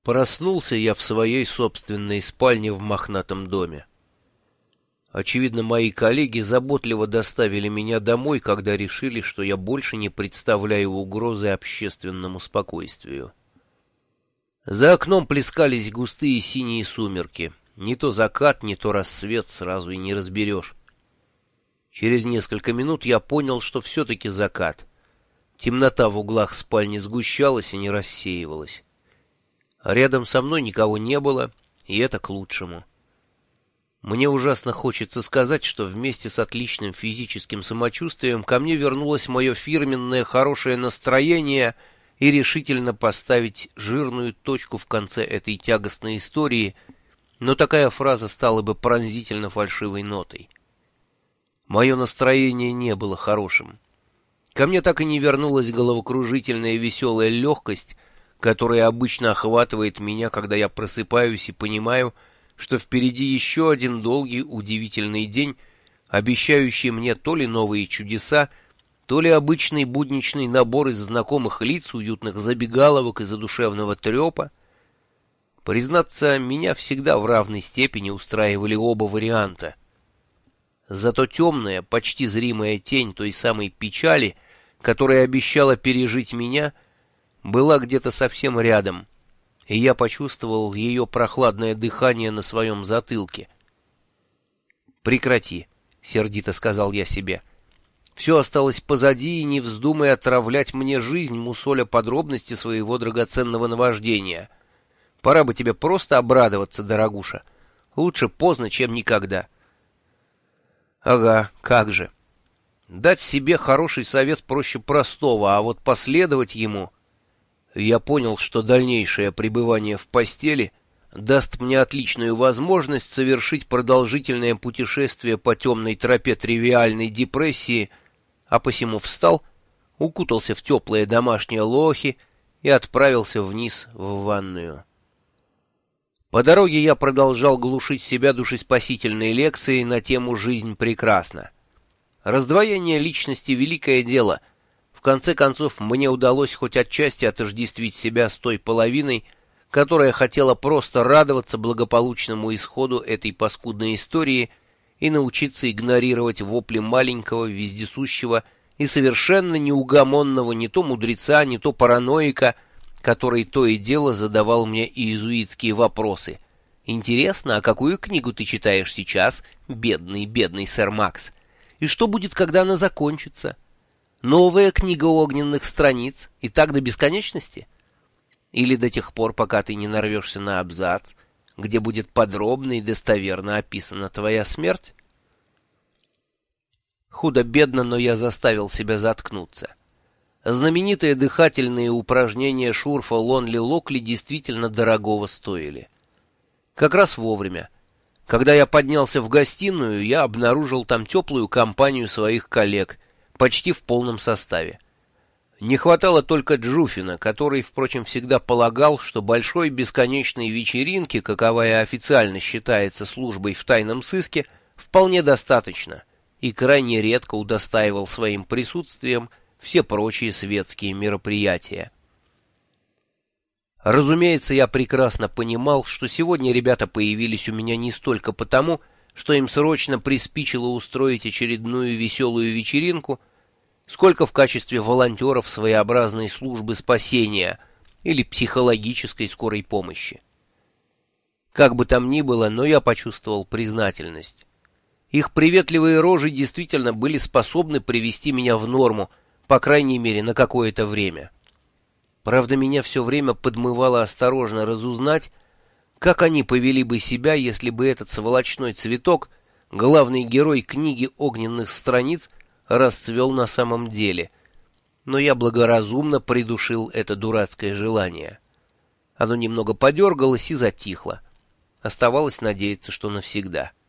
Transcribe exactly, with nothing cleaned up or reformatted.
Проснулся я в своей собственной спальне в мохнатом доме. Очевидно, мои коллеги заботливо доставили меня домой, когда решили, что я больше не представляю угрозы общественному спокойствию. За окном плескались густые синие сумерки. Не то закат, не то рассвет, сразу и не разберешь. Через несколько минут я понял, что все-таки закат. Темнота в углах спальни сгущалась и не рассеивалась. Рядом со мной никого не было, и это к лучшему. Мне ужасно хочется сказать, что вместе с отличным физическим самочувствием ко мне вернулось мое фирменное хорошее настроение и решительно поставить жирную точку в конце этой тягостной истории, но такая фраза стала бы пронзительно фальшивой нотой. Мое настроение не было хорошим. Ко мне так и не вернулась головокружительная веселая легкость, которая обычно охватывает меня, когда я просыпаюсь и понимаю, что впереди еще один долгий удивительный день, обещающий мне то ли новые чудеса, то ли обычный будничный набор из знакомых лиц, уютных забегаловок и задушевного трепа. Признаться, меня всегда в равной степени устраивали оба варианта. Зато темная, почти зримая тень той самой печали, которая обещала пережить меня, была где-то совсем рядом, и я почувствовал ее прохладное дыхание на своем затылке. «Прекрати», — сердито сказал я себе. «Все осталось позади, и не вздумай отравлять мне жизнь, мусоля подробности своего драгоценного наваждения. Пора бы тебе просто обрадоваться, дорогуша. Лучше поздно, чем никогда». «Ага, как же. Дать себе хороший совет проще простого, а вот последовать ему...» Я понял, что дальнейшее пребывание в постели даст мне отличную возможность совершить продолжительное путешествие по темной тропе тривиальной депрессии, а посему встал, укутался в теплые домашние лохи и отправился вниз в ванную. По дороге я продолжал глушить себя душеспасительной лекцией на тему «Жизнь прекрасна». Раздвоение личности — великое дело. В конце концов, мне удалось хоть отчасти отождествить себя с той половиной, которая хотела просто радоваться благополучному исходу этой паскудной истории и научиться игнорировать вопли маленького, вездесущего и совершенно неугомонного не то мудреца, не то параноика, который то и дело задавал мне иезуитские вопросы. «Интересно, а какую книгу ты читаешь сейчас, бедный, бедный сэр Макс? И что будет, когда она закончится? Новая книга огненных страниц, и так до бесконечности? Или до тех пор, пока ты не нарвешься на абзац, где будет подробно и достоверно описана твоя смерть?» Худо-бедно, но я заставил себя заткнуться. Знаменитые дыхательные упражнения Шурфа Лонли Локли действительно дорогого стоили. Как раз вовремя. Когда я поднялся в гостиную, я обнаружил там теплую компанию своих коллег, почти в полном составе. Не хватало только Джуфина, который, впрочем, всегда полагал, что большой бесконечной вечеринки, каковая официально считается службой в тайном сыске, вполне достаточно, и крайне редко удостаивал своим присутствием все прочие светские мероприятия. Разумеется, я прекрасно понимал, что сегодня ребята появились у меня не столько потому, что им срочно приспичило устроить очередную веселую вечеринку, сколько в качестве волонтеров своеобразной службы спасения или психологической скорой помощи. Как бы там ни было, но я почувствовал признательность. Их приветливые рожи действительно были способны привести меня в норму, по крайней мере, на какое-то время. Правда, меня все время подмывало осторожно разузнать, как они повели бы себя, если бы этот сволочной цветок, главный герой книги огненных страниц, расцвел на самом деле. Но я благоразумно придушил это дурацкое желание. Оно немного подергалось и затихло. Оставалось надеяться, что навсегда.